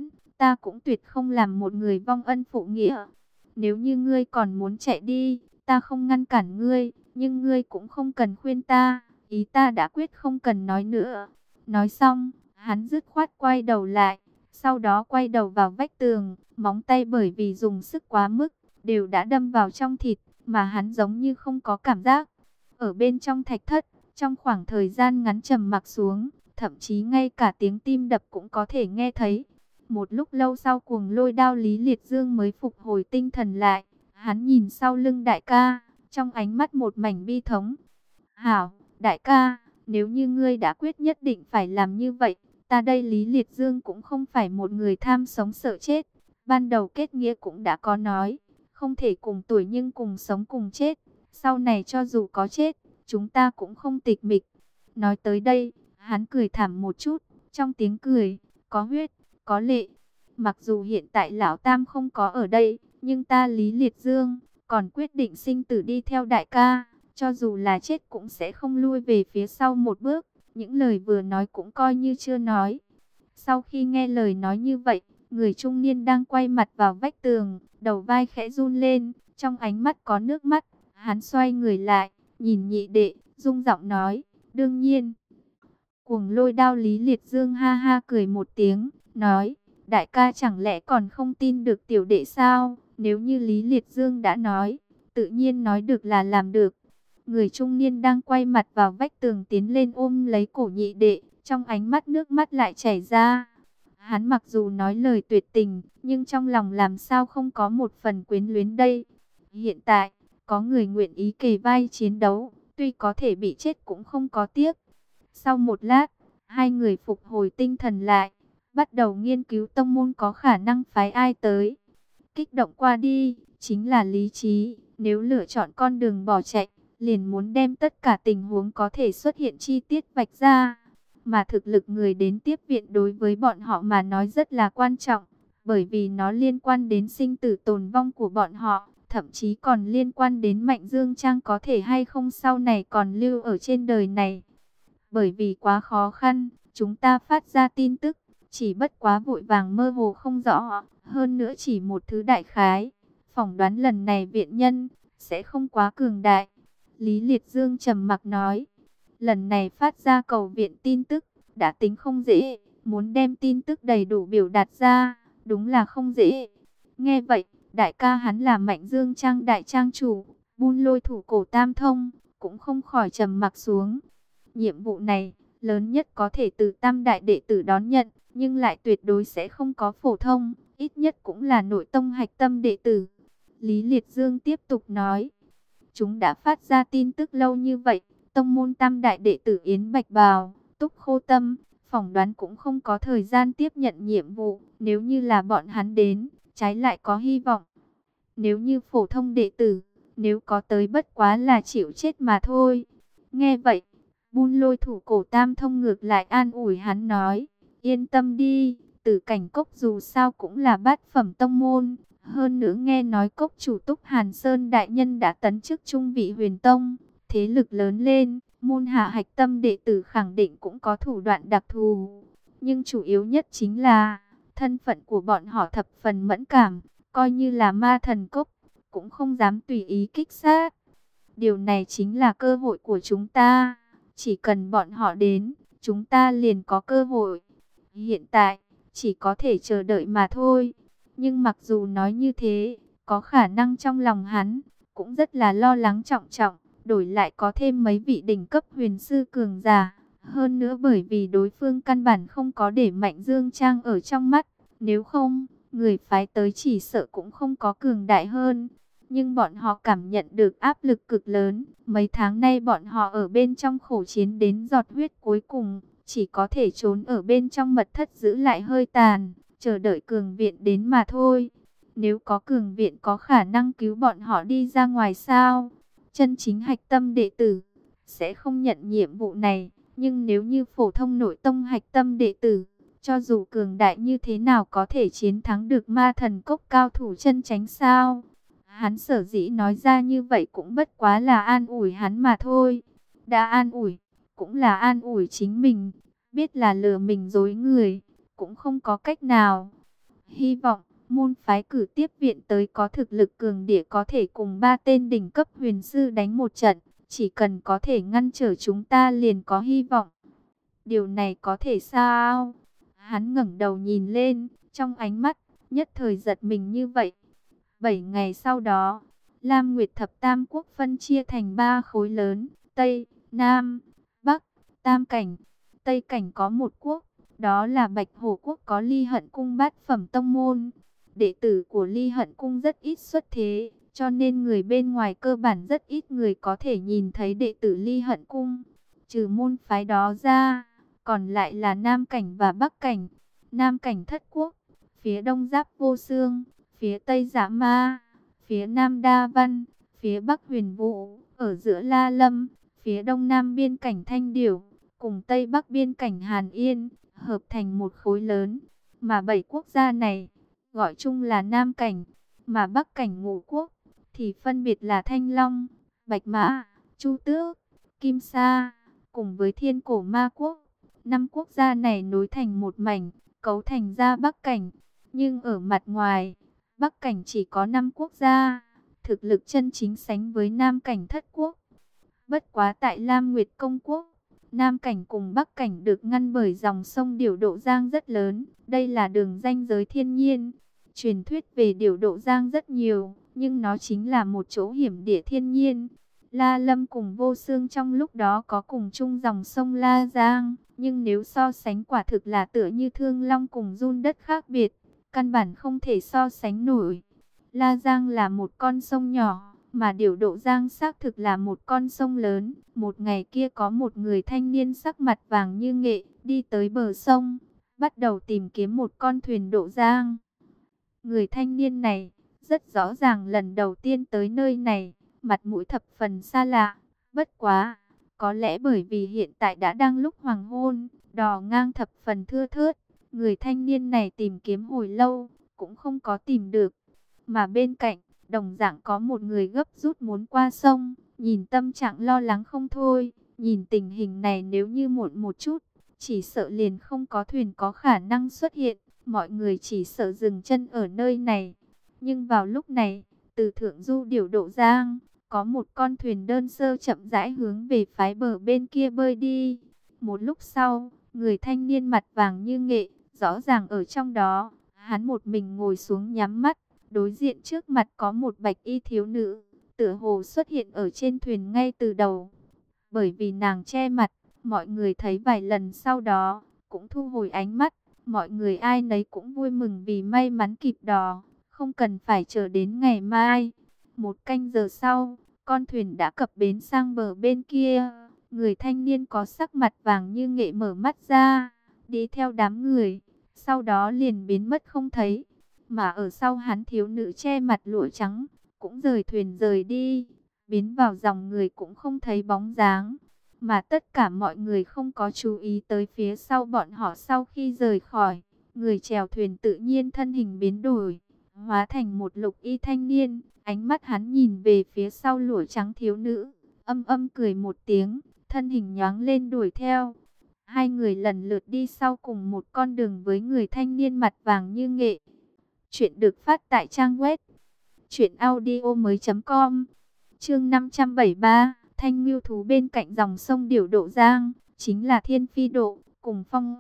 ta cũng tuyệt không làm một người vong ân phụ nghĩa. Nếu như ngươi còn muốn chạy đi, ta không ngăn cản ngươi, nhưng ngươi cũng không cần khuyên ta, ý ta đã quyết không cần nói nữa. Nói xong, hắn dứt khoát quay đầu lại, sau đó quay đầu vào vách tường, móng tay bởi vì dùng sức quá mức, đều đã đâm vào trong thịt, mà hắn giống như không có cảm giác. Ở bên trong thạch thất, trong khoảng thời gian ngắn trầm mặc xuống, thậm chí ngay cả tiếng tim đập cũng có thể nghe thấy. Một lúc lâu sau Cuồng Lôi Đao Lý Liệt Dương mới phục hồi tinh thần lại, hắn nhìn sau lưng đại ca, trong ánh mắt một mảnh bi thống. Hảo, đại ca, nếu như ngươi đã quyết nhất định phải làm như vậy, ta đây Lý Liệt Dương cũng không phải một người tham sống sợ chết. Ban đầu kết nghĩa cũng đã có nói, không thể cùng tuổi nhưng cùng sống cùng chết. Sau này cho dù có chết, chúng ta cũng không tịch mịch. Nói tới đây, hắn cười thảm một chút, trong tiếng cười, có huyết, có lệ. Mặc dù hiện tại Lão Tam không có ở đây, nhưng ta Lý Liệt Dương còn quyết định sinh tử đi theo đại ca. Cho dù là chết cũng sẽ không lui về phía sau một bước. Những lời vừa nói cũng coi như chưa nói. Sau khi nghe lời nói như vậy, người trung niên đang quay mặt vào vách tường, đầu vai khẽ run lên, trong ánh mắt có nước mắt. Hắn xoay người lại, nhìn nhị đệ, rung giọng nói, đương nhiên. Cuồng Lôi Đao Lý Liệt Dương ha ha cười một tiếng, nói, đại ca chẳng lẽ còn không tin được tiểu đệ sao? Nếu như Lý Liệt Dương đã nói, tự nhiên nói được là làm được. Người trung niên đang quay mặt vào vách tường tiến lên ôm lấy cổ nhị đệ, trong ánh mắt nước mắt lại chảy ra. Hắn mặc dù nói lời tuyệt tình, nhưng trong lòng làm sao không có một phần quyến luyến đây. Hiện tại, có người nguyện ý kề vai chiến đấu, tuy có thể bị chết cũng không có tiếc. Sau một lát, hai người phục hồi tinh thần lại, bắt đầu nghiên cứu tông môn có khả năng phái ai tới. Kích động qua đi, chính là lý trí, nếu lựa chọn con đường bỏ chạy, liền muốn đem tất cả tình huống có thể xuất hiện chi tiết vạch ra. Mà thực lực người đến tiếp viện đối với bọn họ mà nói rất là quan trọng, bởi vì nó liên quan đến sinh tử tồn vong của bọn họ, thậm chí còn liên quan đến Mạnh Dương Trang có thể hay không sau này còn lưu ở trên đời này. Bởi vì quá khó khăn, chúng ta phát ra tin tức, chỉ bất quá vội vàng mơ hồ không rõ, hơn nữa chỉ một thứ đại khái. Phỏng đoán lần này viện nhân sẽ không quá cường đại. Lý Liệt Dương trầm mặc nói, lần này phát ra cầu viện tin tức, đã tính không dễ, muốn đem tin tức đầy đủ biểu đạt ra, đúng là không dễ. Nghe vậy, đại ca hắn là Mạnh Dương Trang đại trang chủ, Buôn Lôi thủ cổ Tam Thông, cũng không khỏi trầm mặc xuống. Nhiệm vụ này, lớn nhất có thể từ tam đại đệ tử đón nhận, nhưng lại tuyệt đối sẽ không có phổ thông, ít nhất cũng là nội tông hạch tâm đệ tử. Lý Liệt Dương tiếp tục nói, chúng đã phát ra tin tức lâu như vậy, tông môn tam đại đệ tử Yến Bạch Bào, Túc Khô Tâm, phỏng đoán cũng không có thời gian tiếp nhận nhiệm vụ, nếu như là bọn hắn đến, trái lại có hy vọng. Nếu như phổ thông đệ tử, nếu có tới bất quá là chịu chết mà thôi. Nghe vậy, Buôn Lôi thủ cổ Tam Thông ngược lại an ủi hắn nói, yên tâm đi, Tử Cảnh Cốc dù sao cũng là bát phẩm tông môn. Hơn nữa nghe nói cốc chủ Túc Hàn Sơn đại nhân đã tấn chức trung vị huyền tông, thế lực lớn lên, môn hạ hạch tâm đệ tử khẳng định cũng có thủ đoạn đặc thù. Nhưng chủ yếu nhất chính là, thân phận của bọn họ thập phần mẫn cảm, coi như là ma thần cốc, cũng không dám tùy ý kích sát. Điều này chính là cơ hội của chúng ta, chỉ cần bọn họ đến, chúng ta liền có cơ hội. Hiện tại, chỉ có thể chờ đợi mà thôi. Nhưng mặc dù nói như thế, có khả năng trong lòng hắn cũng rất là lo lắng trọng trọng, đổi lại có thêm mấy vị đỉnh cấp huyền sư cường giả. Hơn nữa bởi vì đối phương căn bản không có để Mạnh Dương Trang ở trong mắt, nếu không, người phái tới chỉ sợ cũng không có cường đại hơn. Nhưng bọn họ cảm nhận được áp lực cực lớn, mấy tháng nay bọn họ ở bên trong khổ chiến đến giọt huyết cuối cùng, chỉ có thể trốn ở bên trong mật thất giữ lại hơi tàn, chờ đợi cường viện đến mà thôi. Nếu có cường viện có khả năng cứu bọn họ đi ra ngoài sao? Chân chính hạch tâm đệ tử sẽ không nhận nhiệm vụ này, nhưng nếu như phổ thông nội tông hạch tâm đệ tử, cho dù cường đại như thế nào có thể chiến thắng được ma thần cốc cao thủ chân chánh sao? Hắn sở dĩ nói ra như vậy cũng bất quá là an ủi hắn mà thôi. Đã an ủi, cũng là an ủi chính mình, biết là lừa mình dối người, cũng không có cách nào. Hy vọng môn phái cử tiếp viện tới có thực lực cường địa có thể cùng 3 tên đỉnh cấp huyền sư đánh một trận. Chỉ cần có thể ngăn trở chúng ta liền có hy vọng. Điều này có thể sao? Hắn ngẩng đầu nhìn lên, trong ánh mắt nhất thời giật mình như vậy. 7 ngày sau đó, Lam Nguyệt Thập Tam Quốc phân chia thành 3 khối lớn, Tây, Nam, Bắc, Tam Cảnh. Tây Cảnh có một quốc, đó là Bạch Hổ Quốc, có Ly Hận Cung bát phẩm tông môn. Đệ tử của Ly Hận Cung rất ít xuất thế, cho nên người bên ngoài cơ bản rất ít người có thể nhìn thấy đệ tử Ly Hận Cung. Trừ môn phái đó ra, còn lại là Nam Cảnh và Bắc Cảnh. Nam Cảnh Thất Quốc, phía đông giáp Vô Xương, phía tây Dã Ma, phía nam Đa Văn, phía bắc Huyền Vũ, ở giữa La Lâm, phía đông nam biên cảnh Thanh Điểu, cùng tây bắc biên cảnh Hàn Yên, hợp thành một khối lớn. Mà 7 quốc gia này gọi chung là Nam Cảnh, mà Bắc Cảnh Ngũ Quốc thì phân biệt là Thanh Long, Bạch Mã, Chu Tước, Kim Sa, cùng với Thiên Cổ Ma Quốc. 5 quốc gia này nối thành một mảnh, cấu thành ra Bắc Cảnh. Nhưng ở mặt ngoài, Bắc Cảnh chỉ có 5 quốc gia, thực lực chân chính sánh với Nam Cảnh Thất Quốc. Bất quá tại Lam Nguyệt Công Quốc, Nam Cảnh cùng Bắc Cảnh được ngăn bởi dòng sông Điểu Độ Giang rất lớn. Đây là đường ranh giới thiên nhiên. Truyền thuyết về Điểu Độ Giang rất nhiều, nhưng nó chính là một chỗ hiểm địa thiên nhiên. La Lâm cùng Vô Xương trong lúc đó có cùng chung dòng sông La Giang, nhưng nếu so sánh quả thực là tựa như Thương Long cùng Giun Đất khác biệt, căn bản không thể so sánh nổi. La Giang là một con sông nhỏ, mà Điểu Độ Giang xác thực là một con sông lớn. Một ngày kia có một người thanh niên sắc mặt vàng như nghệ, đi tới bờ sông, bắt đầu tìm kiếm một con thuyền độ giang. Người thanh niên này, rất rõ ràng lần đầu tiên tới nơi này, mặt mũi thập phần xa lạ. Bất quá, có lẽ bởi vì hiện tại đã đang lúc hoàng hôn, đò ngang thập phần thưa thớt, người thanh niên này tìm kiếm hồi lâu, cũng không có tìm được. Mà bên cạnh, đồng dạng có một người gấp rút muốn qua sông, nhìn tâm trạng lo lắng không thôi. Nhìn tình hình này nếu như muộn một chút, chỉ sợ liền không có thuyền có khả năng xuất hiện, mọi người chỉ sợ dừng chân ở nơi này. Nhưng vào lúc này, từ thượng du Điểu Độ Giang, có một con thuyền đơn sơ chậm rãi hướng về phái bờ bên kia bơi đi. Một lúc sau, người thanh niên mặt vàng như nghệ, rõ ràng ở trong đó, hắn một mình ngồi xuống nhắm mắt. Đối diện trước mặt có một bạch y thiếu nữ, tựa hồ xuất hiện ở trên thuyền ngay từ đầu. Bởi vì nàng che mặt, mọi người thấy vài lần sau đó, cũng thu hồi ánh mắt. Mọi người ai nấy cũng vui mừng vì may mắn kịp đò, không cần phải chờ đến ngày mai. 1 canh giờ sau, con thuyền đã cập bến sang bờ bên kia. Người thanh niên có sắc mặt vàng như nghệ mở mắt ra, đi theo đám người, sau đó liền biến mất không thấy. Mà ở sau hắn thiếu nữ che mặt lụa trắng, cũng rời thuyền rời đi, biến vào dòng người cũng không thấy bóng dáng. Mà tất cả mọi người không có chú ý tới phía sau bọn họ sau khi rời khỏi. Người chèo thuyền tự nhiên thân hình biến đổi, hóa thành một lục y thanh niên. Ánh mắt hắn nhìn về phía sau lụa trắng thiếu nữ, âm âm cười một tiếng, thân hình nhoáng lên đuổi theo. Hai người lần lượt đi sau cùng một con đường với người thanh niên mặt vàng như nghệ. Chuyện được phát tại trang web truyệnaudiomoi.com. Chương 573, Thanh Ngưu thú bên cạnh dòng sông Điểu Độ Giang, chính là Thiên Phi Độ cùng Phong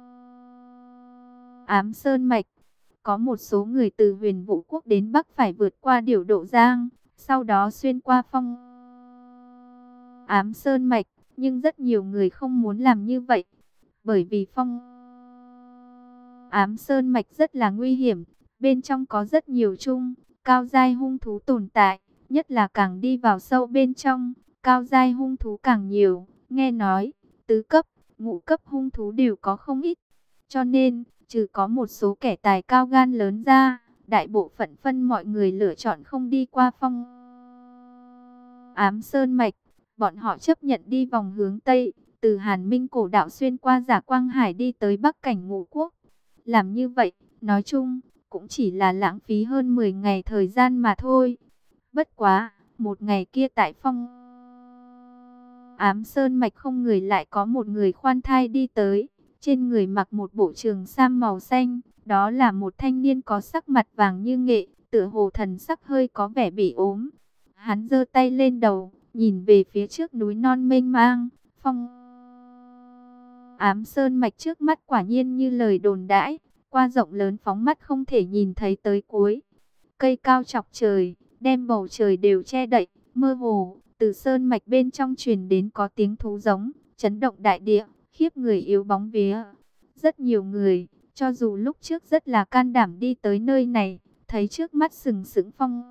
Ám Sơn mạch. Có một số người từ Huyền Vũ Quốc đến Bắc phải vượt qua Điểu Độ Giang, sau đó xuyên qua Phong Ám Sơn mạch, nhưng rất nhiều người không muốn làm như vậy, bởi vì Phong Ám Sơn mạch rất là nguy hiểm, bên trong có rất nhiều cao giai hung thú tồn tại, nhất là càng đi vào sâu bên trong, cao giai hung thú càng nhiều. Nghe nói, tứ cấp, ngũ cấp hung thú đều có không ít. Cho nên, trừ có một số kẻ tài cao gan lớn ra, đại bộ phận phân mọi người lựa chọn không đi qua Phong Ám Sơn mạch. Bọn họ chấp nhận đi vòng hướng Tây, từ Hàn Minh cổ đạo xuyên qua Giả Quang Hải đi tới Bắc Cảnh Ngũ Quốc. Làm như vậy, nói chung, cũng chỉ là lãng phí hơn 10 ngày thời gian mà thôi. Bất quá, một ngày kia tại Phong Ám Sơn mạch không người lại có một người khoan thai đi tới. Trên người mặc một bộ trường sam màu xanh, Đó là một thanh niên có sắc mặt vàng như nghệ, tựa hồ thần sắc hơi có vẻ bị ốm. Hắn giơ tay lên đầu, nhìn về phía trước núi non mênh mang, phong ám sơn mạch trước mắt quả nhiên như lời đồn đãi, qua rộng lớn phóng mắt không thể nhìn thấy tới cuối. Cây cao chọc trời, đem bầu trời đều che đậy, mơ hồ, từ sơn mạch bên trong truyền đến có tiếng thú giống, chấn động đại địa, khiếp người yếu bóng vía. Rất nhiều người, cho dù lúc trước rất là can đảm đi tới nơi này, thấy trước mắt sừng sững phong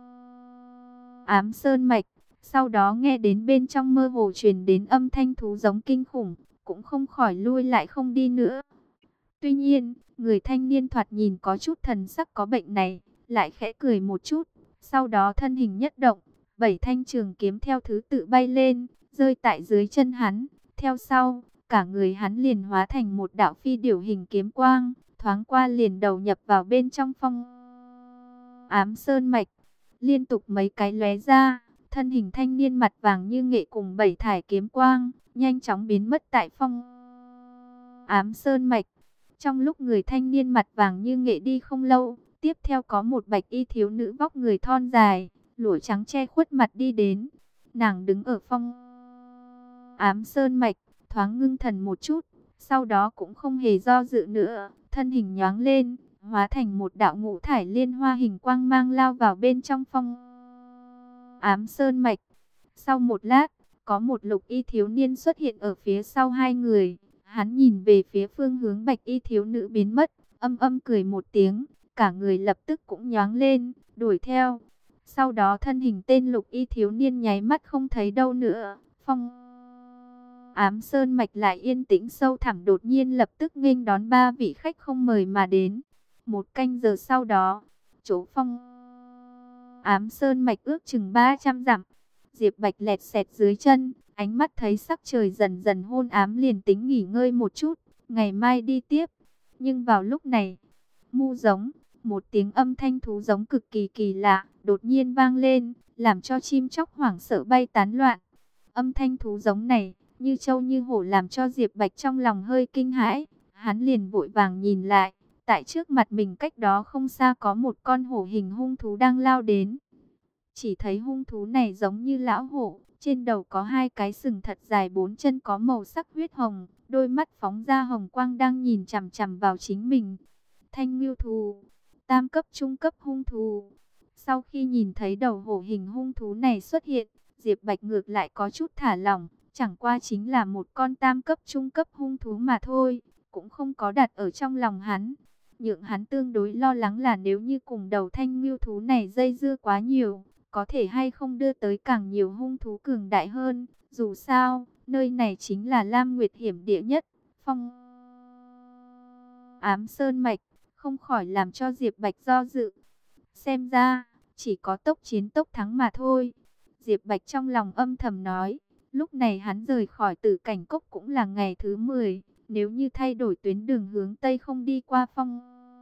ám sơn mạch, sau đó nghe đến bên trong mơ hồ truyền đến âm thanh thú giống kinh khủng, cũng không khỏi lui lại không đi nữa. Tuy nhiên, người thanh niên thoạt nhìn có chút thần sắc có bệnh này, lại khẽ cười một chút, sau đó thân hình nhất động, 7 thanh trường kiếm theo thứ tự bay lên, rơi tại dưới chân hắn, theo sau, cả người hắn liền hóa thành một đạo phi điểu hình kiếm quang, thoáng qua liền đầu nhập vào bên trong phong ám sơn mạch, liên tục mấy cái lóe ra, thân hình thanh niên mặt vàng như nghệ cùng 7 thải kiếm quang, nhanh chóng biến mất tại phong ám sơn mạch. Trong lúc người thanh niên mặt vàng như nghệ đi không lâu, tiếp theo có một bạch y thiếu nữ vóc người thon dài, lụa trắng che khuất mặt đi đến. Nàng đứng ở phong ám sơn mạch, thoáng ngưng thần một chút, sau đó cũng không hề do dự nữa, thân hình nhoáng lên, hóa thành một đạo ngũ thải liên hoa hình quang mang lao vào bên trong phong ám sơn mạch. Sau một lát, có một lục y thiếu niên xuất hiện ở phía sau hai người. Hắn nhìn về phía phương hướng bạch y thiếu nữ biến mất, âm âm cười một tiếng, cả người lập tức cũng nhoáng lên, đuổi theo. Sau đó thân hình tên lục y thiếu niên nháy mắt không thấy đâu nữa. Phong ám sơn mạch lại yên tĩnh sâu thẳm, đột nhiên lập tức nghênh đón 3 vị khách không mời mà đến. Một canh giờ sau đó, chỗ phong ám sơn mạch ước chừng 300 dặm. Diệp Bạch lẹt xẹt dưới chân, ánh mắt thấy sắc trời dần dần hôn ám liền tính nghỉ ngơi một chút, ngày mai đi tiếp. Nhưng vào lúc này, mu giống, một tiếng âm thanh thú giống cực kỳ kỳ lạ, đột nhiên vang lên, làm cho chim chóc hoảng sợ bay tán loạn. Âm thanh thú giống này, như trâu như hổ làm cho Diệp Bạch trong lòng hơi kinh hãi. Hắn liền vội vàng nhìn lại, tại trước mặt mình cách đó không xa có một con hổ hình hung thú đang lao đến. Chỉ thấy hung thú này giống như lão hổ, trên đầu có 2 cái sừng thật dài, 4 chân có màu sắc huyết hồng, đôi mắt phóng ra hồng quang đang nhìn chằm chằm vào chính mình. Thanh ngưu thú, tam cấp trung cấp hung thú. Sau khi nhìn thấy đầu hổ hình hung thú này xuất hiện, Diệp Bạch ngược lại có chút thả lỏng, chẳng qua chính là một con tam cấp trung cấp hung thú mà thôi, cũng không có đặt ở trong lòng hắn. Nhưng hắn tương đối lo lắng là nếu như cùng đầu thanh ngưu thú này dây dưa quá nhiều, có thể hay không đưa tới càng nhiều hung thú cường đại hơn. Dù sao, nơi này chính là Lam Nguyệt hiểm địa nhất, phong ám sơn mạch, không khỏi làm cho Diệp Bạch do dự. Xem ra, chỉ có tốc chiến tốc thắng mà thôi. Diệp Bạch trong lòng âm thầm nói, lúc này hắn rời khỏi Tử Cảnh Cốc cũng là ngày thứ 10. Nếu như thay đổi tuyến đường hướng Tây không đi qua phong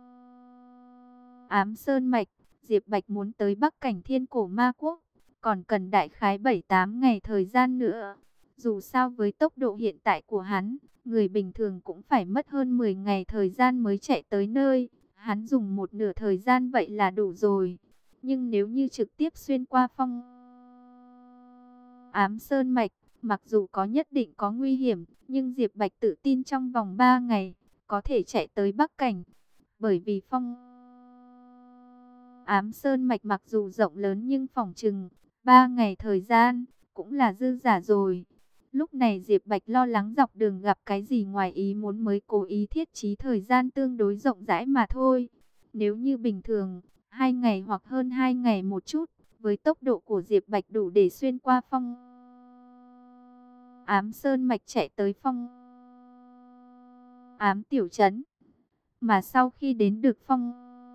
ám sơn mạch, Diệp Bạch muốn tới Bắc Cảnh Thiên Cổ Ma Quốc, còn cần đại khái 7-8 ngày thời gian nữa. Dù sao với tốc độ hiện tại của hắn, người bình thường cũng phải mất hơn 10 ngày thời gian mới chạy tới nơi. Hắn dùng một nửa thời gian vậy là đủ rồi. Nhưng nếu như trực tiếp xuyên qua phong ám sơn mạch, mặc dù có nhất định có nguy hiểm, nhưng Diệp Bạch tự tin trong vòng 3 ngày, có thể chạy tới Bắc Cảnh. Bởi vì phong ám sơn mạch mặc dù rộng lớn nhưng phỏng chừng 3 ngày thời gian cũng là dư giả rồi. Lúc này Diệp Bạch lo lắng dọc đường gặp cái gì ngoài ý muốn mới cố ý thiết trí thời gian tương đối rộng rãi mà thôi. Nếu như bình thường, 2 ngày hoặc hơn 2 ngày một chút, với tốc độ của Diệp Bạch đủ để xuyên qua phong ám sơn mạch chạy tới phong ám tiểu trấn. Mà sau khi đến được phong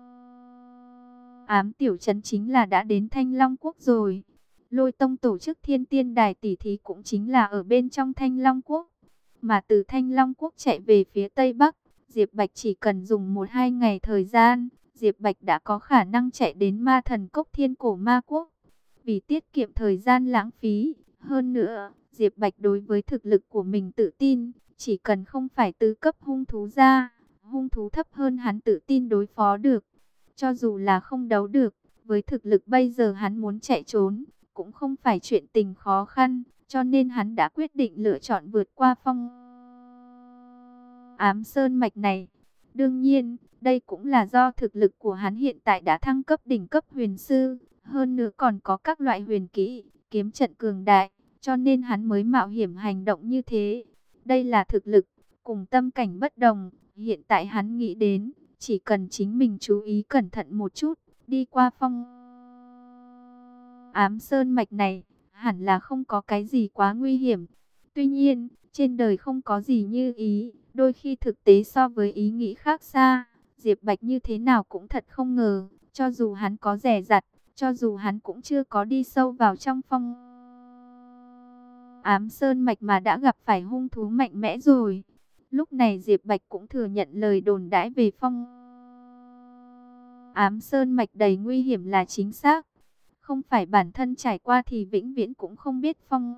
ám tiểu trấn chính là đã đến Thanh Long Quốc rồi. Lôi Tông tổ chức Thiên Tiên Đài tỷ thí cũng chính là ở bên trong Thanh Long Quốc. Mà từ Thanh Long Quốc chạy về phía Tây Bắc, Diệp Bạch chỉ cần dùng 1-2 ngày thời gian, Diệp Bạch đã có khả năng chạy đến Ma Thần Cốc Thiên Cổ Ma Quốc. Vì tiết kiệm thời gian lãng phí, hơn nữa, Diệp Bạch đối với thực lực của mình tự tin, chỉ cần không phải tứ cấp hung thú ra, Hung thú thấp hơn hắn tự tin đối phó được. Cho dù là không đấu được, với thực lực bây giờ hắn muốn chạy trốn, cũng không phải chuyện tình khó khăn. Cho nên hắn đã quyết định lựa chọn vượt qua phong ám sơn mạch này. Đương nhiên, đây cũng là do thực lực của hắn hiện tại đã thăng cấp đỉnh cấp huyền sư. Hơn nữa còn có các loại huyền kỹ, kiếm trận cường đại. Cho nên hắn mới mạo hiểm hành động như thế. Đây là thực lực, cùng tâm cảnh bất đồng. Hiện tại hắn nghĩ đến, chỉ cần chính mình chú ý cẩn thận một chút, đi qua phong ám sơn mạch này, hẳn là không có cái gì quá nguy hiểm. Tuy nhiên, trên đời không có gì như ý, đôi khi thực tế so với ý nghĩ khác xa. Diệp Bạch như thế nào cũng thật không ngờ, cho dù hắn có dè dặt, cho dù hắn cũng chưa có đi sâu vào trong phong ám sơn mạch mà đã gặp phải hung thú mạnh mẽ rồi. Lúc này Diệp Bạch cũng thừa nhận lời đồn đãi về phong ám sơn mạch đầy nguy hiểm là chính xác. Không phải bản thân trải qua thì vĩnh viễn cũng không biết phong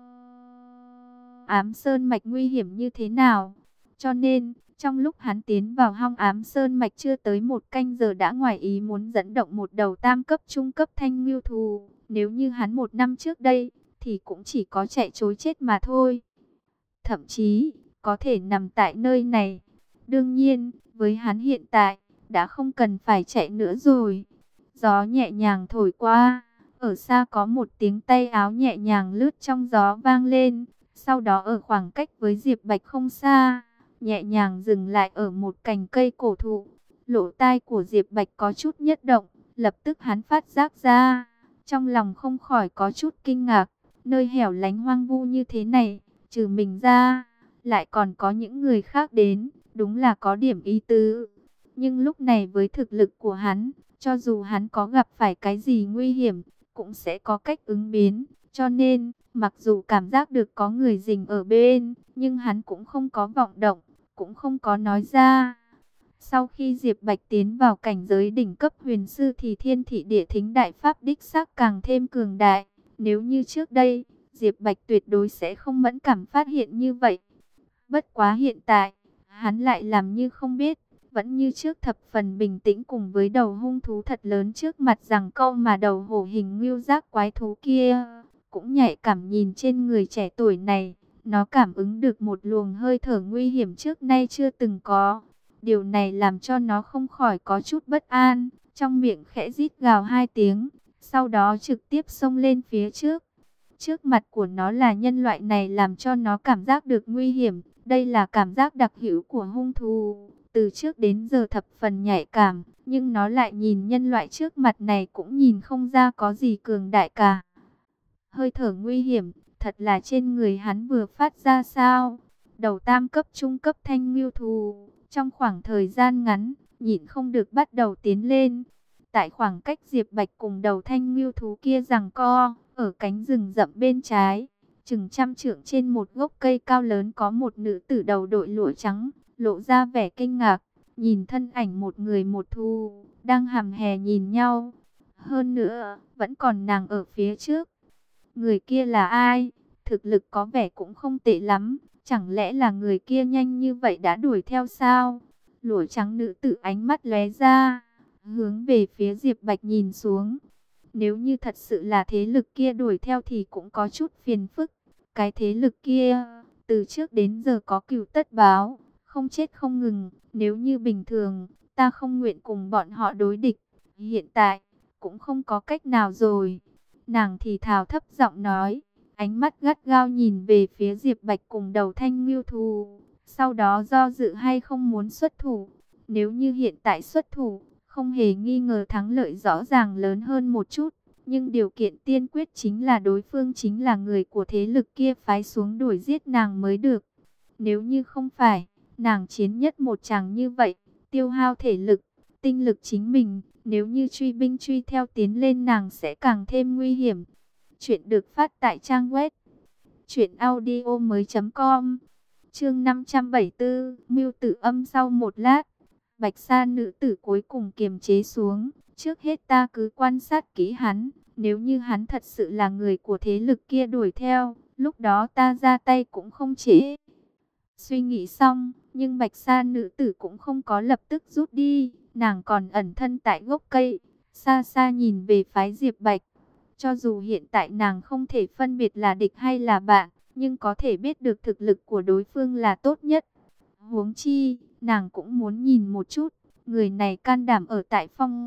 ám sơn mạch nguy hiểm như thế nào. Cho nên, trong lúc hắn tiến vào hong ám sơn mạch chưa tới 1 canh giờ đã ngoài ý muốn dẫn động một đầu tam cấp trung cấp thanh ngưu thú. Nếu như hắn 1 năm trước đây, thì cũng chỉ có chạy trối chết mà thôi. Thậm chí, có thể nằm tại nơi này. Đương nhiên, với hắn hiện tại, đã không cần phải chạy nữa rồi. Gió nhẹ nhàng thổi qua, ở xa có một tiếng tay áo nhẹ nhàng lướt trong gió vang lên. Sau đó ở khoảng cách với Diệp Bạch không xa, nhẹ nhàng dừng lại ở một cành cây cổ thụ. Lỗ tai của Diệp Bạch có chút nhất động, lập tức hắn phát giác ra. Trong lòng không khỏi có chút kinh ngạc, nơi hẻo lánh hoang vu như thế này, trừ mình ra, lại còn có những người khác đến, đúng là có điểm ý tứ. Nhưng lúc này với thực lực của hắn, cho dù hắn có gặp phải cái gì nguy hiểm, cũng sẽ có cách ứng biến. Cho nên, mặc dù cảm giác được có người rình ở bên, nhưng hắn cũng không có vọng động, cũng không có nói ra. Sau khi Diệp Bạch tiến vào cảnh giới đỉnh cấp huyền sư thì thiên thị địa thính đại pháp đích xác càng thêm cường đại. Nếu như trước đây, Diệp Bạch tuyệt đối sẽ không mẫn cảm phát hiện như vậy. Bất quá hiện tại, hắn lại làm như không biết, vẫn như trước thập phần bình tĩnh cùng với đầu hung thú thật lớn trước mặt rằng câu mà đầu hổ hình ngưu giác quái thú kia. Cũng nhạy cảm nhìn trên người trẻ tuổi này, nó cảm ứng được một luồng hơi thở nguy hiểm trước nay chưa từng có. Điều này làm cho nó không khỏi có chút bất an, trong miệng khẽ rít gào 2 tiếng, sau đó trực tiếp xông lên phía trước. Trước mặt của nó là nhân loại này làm cho nó cảm giác được nguy hiểm, đây là cảm giác đặc hữu của hung thú. Từ trước đến giờ thập phần nhạy cảm, nhưng nó lại nhìn nhân loại trước mặt này cũng nhìn không ra có gì cường đại cả. Hơi thở nguy hiểm, thật là trên người hắn vừa phát ra sao? Đầu tam cấp trung cấp thanh ngưu thú, trong khoảng thời gian ngắn, nhịn không được bắt đầu tiến lên. Tại khoảng cách Diệp Bạch cùng đầu thanh ngưu thú kia giằng co, ở cánh rừng rậm bên trái, chừng 100 trượng trên một gốc cây cao lớn có một nữ tử đầu đội lụa trắng, lộ ra vẻ kinh ngạc, nhìn thân ảnh một người một thú, đang hằm hè nhìn nhau. Hơn nữa, vẫn còn nàng ở phía trước. Người kia là ai? Thực lực có vẻ cũng không tệ lắm. Chẳng lẽ là người kia nhanh như vậy đã đuổi theo sao? Lụa trắng nữ tử ánh mắt lóe ra, hướng về phía Diệp Bạch nhìn xuống. Nếu như thật sự là thế lực kia đuổi theo thì cũng có chút phiền phức. Cái thế lực kia, từ trước đến giờ có cừu tất báo, không chết không ngừng. Nếu như bình thường, ta không nguyện cùng bọn họ đối địch. Hiện tại, cũng không có cách nào rồi. Nàng thì thào thấp giọng nói, ánh mắt gắt gao nhìn về phía Diệp Bạch cùng đầu thanh ngưu thú. Sau đó do dự hay không muốn xuất thủ. Nếu như hiện tại xuất thủ, không hề nghi ngờ thắng lợi rõ ràng lớn hơn một chút. Nhưng điều kiện tiên quyết chính là đối phương chính là người của thế lực kia phái xuống đuổi giết nàng mới được. Nếu như không phải, nàng chiến nhất một chàng như vậy, tiêu hao thể lực, tinh lực chính mình. Nếu như truy binh truy theo tiến lên nàng sẽ càng thêm nguy hiểm. Chuyện được phát tại trang web truyệnaudiomoi.com. Chương 574, Mưu Tử Âm. Sau một lát, Bạch Sa nữ tử cuối cùng kiềm chế xuống, trước hết ta cứ quan sát kỹ hắn, nếu như hắn thật sự là người của thế lực kia đuổi theo, lúc đó ta ra tay cũng không trễ. Suy nghĩ xong, Nhưng Bạch Sa nữ tử cũng không có lập tức rút đi, nàng còn ẩn thân tại gốc cây, xa xa nhìn về phái Diệp Bạch. Cho dù hiện tại nàng không thể phân biệt là địch hay là bạn, nhưng có thể biết được thực lực của đối phương là tốt nhất. Huống chi, nàng cũng muốn nhìn một chút, người này can đảm ở tại Phong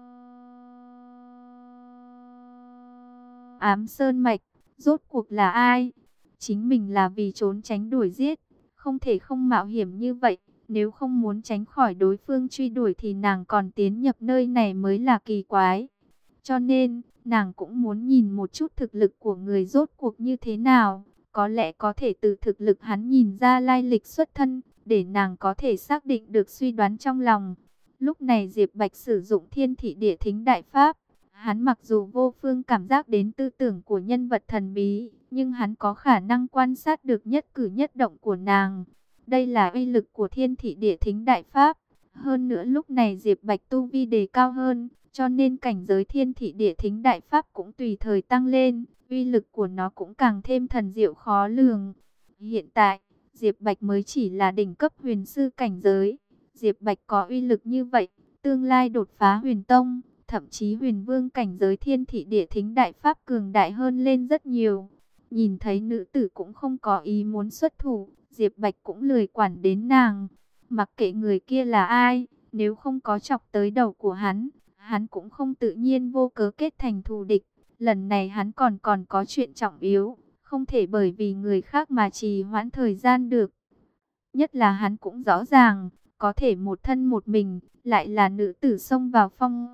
Ám Sơn Mạch, rốt cuộc là ai? Chính mình là vì trốn tránh đuổi giết, không thể không mạo hiểm như vậy. Nếu không muốn tránh khỏi đối phương truy đuổi thì nàng còn tiến nhập nơi này mới là kỳ quái. Cho nên, nàng cũng muốn nhìn một chút thực lực của người rốt cuộc như thế nào. Có lẽ có thể từ thực lực hắn nhìn ra lai lịch xuất thân, để nàng có thể xác định được suy đoán trong lòng. Lúc này Diệp Bạch sử dụng Thiên Thị Địa Thính Đại Pháp. Hắn mặc dù vô phương cảm giác đến tư tưởng của nhân vật thần bí, nhưng hắn có khả năng quan sát được nhất cử nhất động của nàng. Đây là uy lực của Thiên Thị Địa Thính Đại Pháp. Hơn nữa lúc này Diệp Bạch tu vi đề cao hơn, cho nên cảnh giới Thiên Thị Địa Thính Đại Pháp cũng tùy thời tăng lên. Uy lực của nó cũng càng thêm thần diệu khó lường. Hiện tại, Diệp Bạch mới chỉ là đỉnh cấp huyền sư cảnh giới. Diệp Bạch có uy lực như vậy, tương lai đột phá huyền tông, thậm chí huyền vương cảnh giới Thiên Thị Địa Thính Đại Pháp cường đại hơn lên rất nhiều. Nhìn thấy nữ tử cũng không có ý muốn xuất thủ, Diệp Bạch cũng lười quản đến nàng. Mặc kệ người kia là ai, nếu không có chọc tới đầu của hắn, hắn cũng không tự nhiên vô cớ kết thành thù địch. Lần này hắn còn có chuyện trọng yếu, không thể bởi vì người khác mà trì hoãn thời gian được. Nhất là hắn cũng rõ ràng, có thể một thân một mình, lại là nữ tử xông vào Phong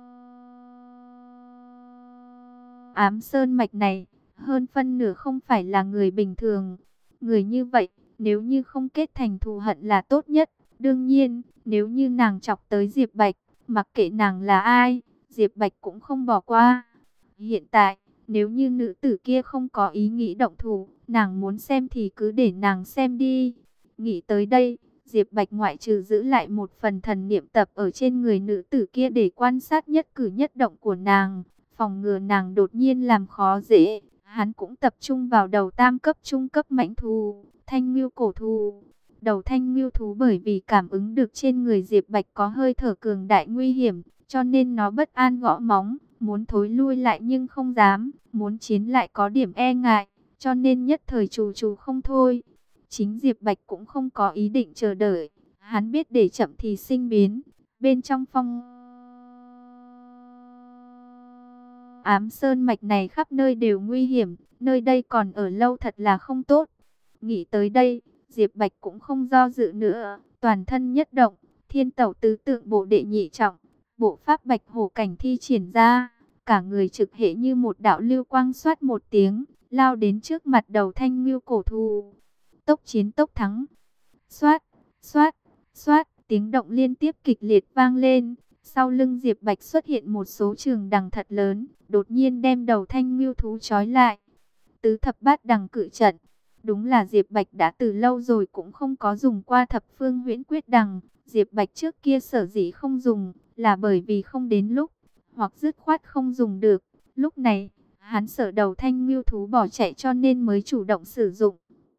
Ám Sơn Mạch này, hơn phân nửa không phải là người bình thường. Người như vậy, nếu như không kết thành thù hận là tốt nhất. Đương nhiên, nếu như nàng chọc tới Diệp Bạch, mặc kệ nàng là ai, Diệp Bạch cũng không bỏ qua. Hiện tại, nếu như nữ tử kia không có ý nghĩ động thủ, nàng muốn xem thì cứ để nàng xem đi. Nghĩ tới đây, Diệp Bạch ngoại trừ giữ lại một phần thần niệm tập ở trên người nữ tử kia để quan sát nhất cử nhất động của nàng, phòng ngừa nàng đột nhiên làm khó dễ. Hắn cũng tập trung vào đầu tam cấp trung cấp mãnh thú, Thanh Ngưu cổ thú. Đầu Thanh Ngưu thú bởi vì cảm ứng được trên người Diệp Bạch có hơi thở cường đại nguy hiểm, cho nên nó bất an gõ móng, muốn thối lui lại nhưng không dám, muốn chiến lại có điểm e ngại, cho nên nhất thời trù không thôi. Chính Diệp Bạch cũng không có ý định chờ đợi, hắn biết để chậm thì sinh biến. Bên trong Phong Ám Sơn Mạch này khắp nơi đều nguy hiểm, nơi đây còn ở lâu thật là không tốt. Nghĩ tới đây, Diệp Bạch cũng không do dự nữa, toàn thân nhất động, Thiên Tẩu Tứ Tượng Bộ đệ nhị trọng, bộ pháp Bạch Hổ Cảnh thi triển ra, cả người trực hệ như một đạo lưu quang xoát một tiếng, lao đến trước mặt đầu Thanh Ngưu cổ thú. Tốc chiến tốc thắng. Xoát, xoát, xoát, tiếng động liên tiếp kịch liệt vang lên. Sau lưng Diệp Bạch xuất hiện một số trường đằng thật lớn, đột nhiên đem đầu Thanh Ngưu thú trói lại. Tứ thập bát đằng cự trận. Đúng là Diệp Bạch đã từ lâu rồi cũng không có dùng qua thập phương huyễn quyết đằng. Diệp Bạch trước kia sở dĩ không dùng là bởi vì không đến lúc, hoặc dứt khoát không dùng được. Lúc này, hắn sợ đầu Thanh Ngưu thú bỏ chạy cho nên mới chủ động sử dụng.